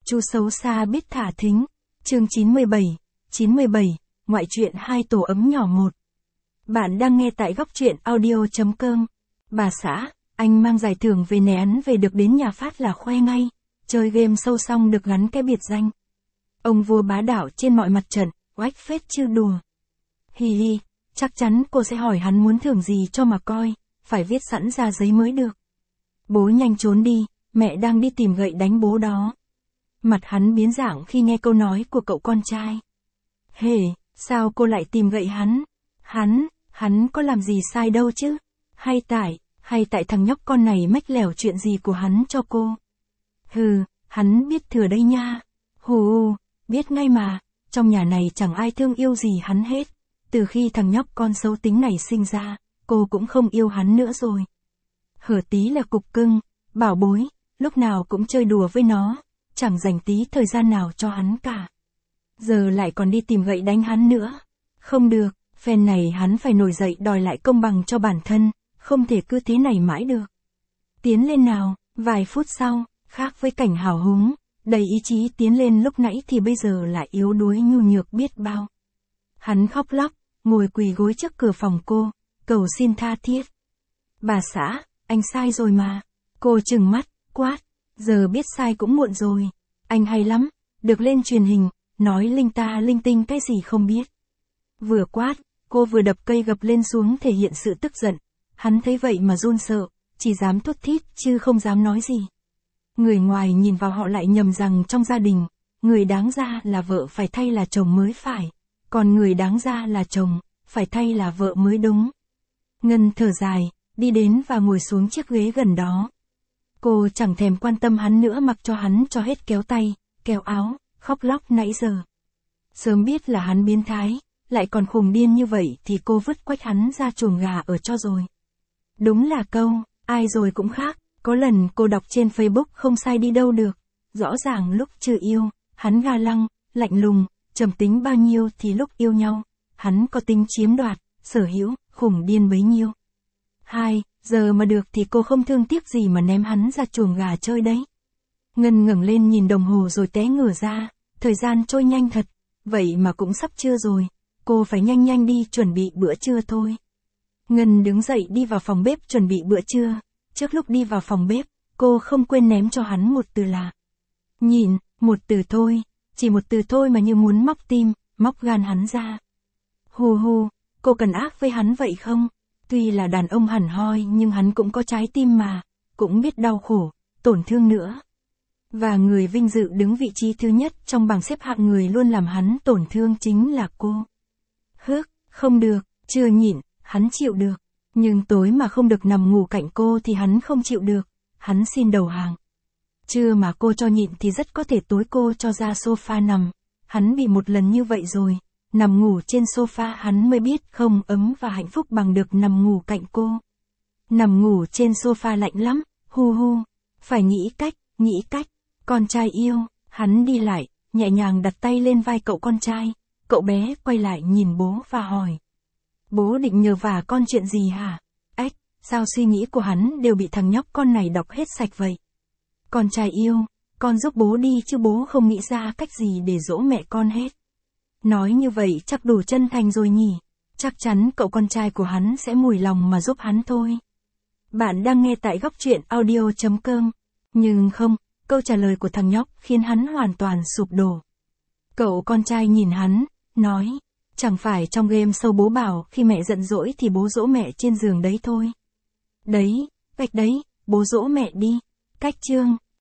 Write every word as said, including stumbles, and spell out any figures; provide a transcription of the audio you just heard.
Chu xấu xa biết thả thính. Chương chín mươi bảy, chín mươi bảy, ngoại truyện hai tổ ấm nhỏ một. Bạn đang nghe tại góc truyện audio.com. Bà xã, anh mang giải thưởng về nè, án về được đến nhà phát là khoe ngay. Chơi game sâu xong được gắn cái biệt danh. Ông vua bá đạo trên mọi mặt trận, oách phết chứ đùa. Hi hi, chắc chắn cô sẽ hỏi hắn muốn thưởng gì cho mà coi, phải viết sẵn ra giấy mới được. Bố nhanh trốn đi, mẹ đang đi tìm gậy đánh bố đó. Mặt hắn biến dạng khi nghe câu nói của cậu con trai. Hề, sao cô lại tìm gậy hắn? Hắn, hắn có làm gì sai đâu chứ? Hay tại, hay tại thằng nhóc con này mách lẻo chuyện gì của hắn cho cô? Hừ, hắn biết thừa đây nha. Hù, biết ngay mà, trong nhà này chẳng ai thương yêu gì hắn hết. Từ khi thằng nhóc con xấu tính này sinh ra, cô cũng không yêu hắn nữa rồi. Hở tí là cục cưng, bảo bối, lúc nào cũng chơi đùa với nó, chẳng dành tí thời gian nào cho hắn cả. Giờ lại còn đi tìm gậy đánh hắn nữa. Không được, phen này hắn phải nổi dậy đòi lại công bằng cho bản thân, không thể cứ thế này mãi được. Tiến lên nào, vài phút sau, khác với cảnh hào hứng, đầy ý chí tiến lên lúc nãy thì bây giờ lại yếu đuối nhu nhược biết bao. Hắn khóc lóc, ngồi quỳ gối trước cửa phòng cô, cầu xin tha thiết. Bà xã, anh sai rồi mà. Cô trừng mắt, quát, giờ biết sai cũng muộn rồi. Anh hay lắm, được lên truyền hình, nói linh ta linh tinh cái gì không biết. Vừa quát, cô vừa đập cây gập lên xuống thể hiện sự tức giận. Hắn thấy vậy mà run sợ, chỉ dám thút thít chứ không dám nói gì. Người ngoài nhìn vào họ lại nhầm rằng trong gia đình, người đáng ra là vợ phải thay là chồng mới phải, còn người đáng ra là chồng, phải thay là vợ mới đúng. Ngân thở dài, đi đến và ngồi xuống chiếc ghế gần đó. Cô chẳng thèm quan tâm hắn nữa, mặc cho hắn cho hết kéo tay, kéo áo, khóc lóc nãy giờ. Sớm biết là hắn biến thái, lại còn khùng điên như vậy thì cô vứt quách hắn ra chuồng gà ở cho rồi. Đúng là câu, ai rồi cũng khác, có lần cô đọc trên Facebook không sai đi đâu được. Rõ ràng lúc chưa yêu, hắn ga lăng, lạnh lùng, trầm tính bao nhiêu thì lúc yêu nhau, hắn có tính chiếm đoạt, sở hữu, khủng điên bấy nhiêu. Hai, giờ mà được thì cô không thương tiếc gì mà ném hắn ra chuồng gà chơi đấy. Ngân ngẩng lên nhìn đồng hồ rồi té ngửa ra, thời gian trôi nhanh thật, vậy mà cũng sắp trưa rồi, cô phải nhanh nhanh đi chuẩn bị bữa trưa thôi. Ngân đứng dậy đi vào phòng bếp chuẩn bị bữa trưa, trước lúc đi vào phòng bếp, cô không quên ném cho hắn một từ là nhìn, một từ thôi, chỉ một từ thôi mà như muốn móc tim, móc gan hắn ra. Hù hù, cô cần ác với hắn vậy không? Tuy là đàn ông hẳn hoi nhưng hắn cũng có trái tim mà, cũng biết đau khổ, tổn thương nữa. Và người vinh dự đứng vị trí thứ nhất trong bảng xếp hạng người luôn làm hắn tổn thương chính là cô. Hước, không được, chưa nhịn, hắn chịu được. Nhưng tối mà không được nằm ngủ cạnh cô thì hắn không chịu được, hắn xin đầu hàng. Trưa mà cô cho nhịn thì rất có thể tối cô cho ra sofa nằm. Hắn bị một lần như vậy rồi, nằm ngủ trên sofa hắn mới biết không ấm và hạnh phúc bằng được nằm ngủ cạnh cô. Nằm ngủ trên sofa lạnh lắm, hu hu, phải nghĩ cách, nghĩ cách. Con trai yêu, hắn đi lại, nhẹ nhàng đặt tay lên vai cậu con trai, cậu bé quay lại nhìn bố và hỏi. Bố định nhờ vả con chuyện gì hả? Ếch, sao suy nghĩ của hắn đều bị thằng nhóc con này đọc hết sạch vậy? Con trai yêu, con giúp bố đi chứ bố không nghĩ ra cách gì để dỗ mẹ con hết. Nói như vậy chắc đủ chân thành rồi nhỉ? Chắc chắn cậu con trai của hắn sẽ mùi lòng mà giúp hắn thôi. Bạn đang nghe tại góc truyện audio.com. Nhưng không, câu trả lời của thằng nhóc khiến hắn hoàn toàn sụp đổ. Cậu con trai nhìn hắn, nói, chẳng phải trong game show bố bảo khi mẹ giận dỗi thì bố dỗ mẹ trên giường đấy thôi. Đấy, vạch đấy, bố dỗ mẹ đi. Cách chương.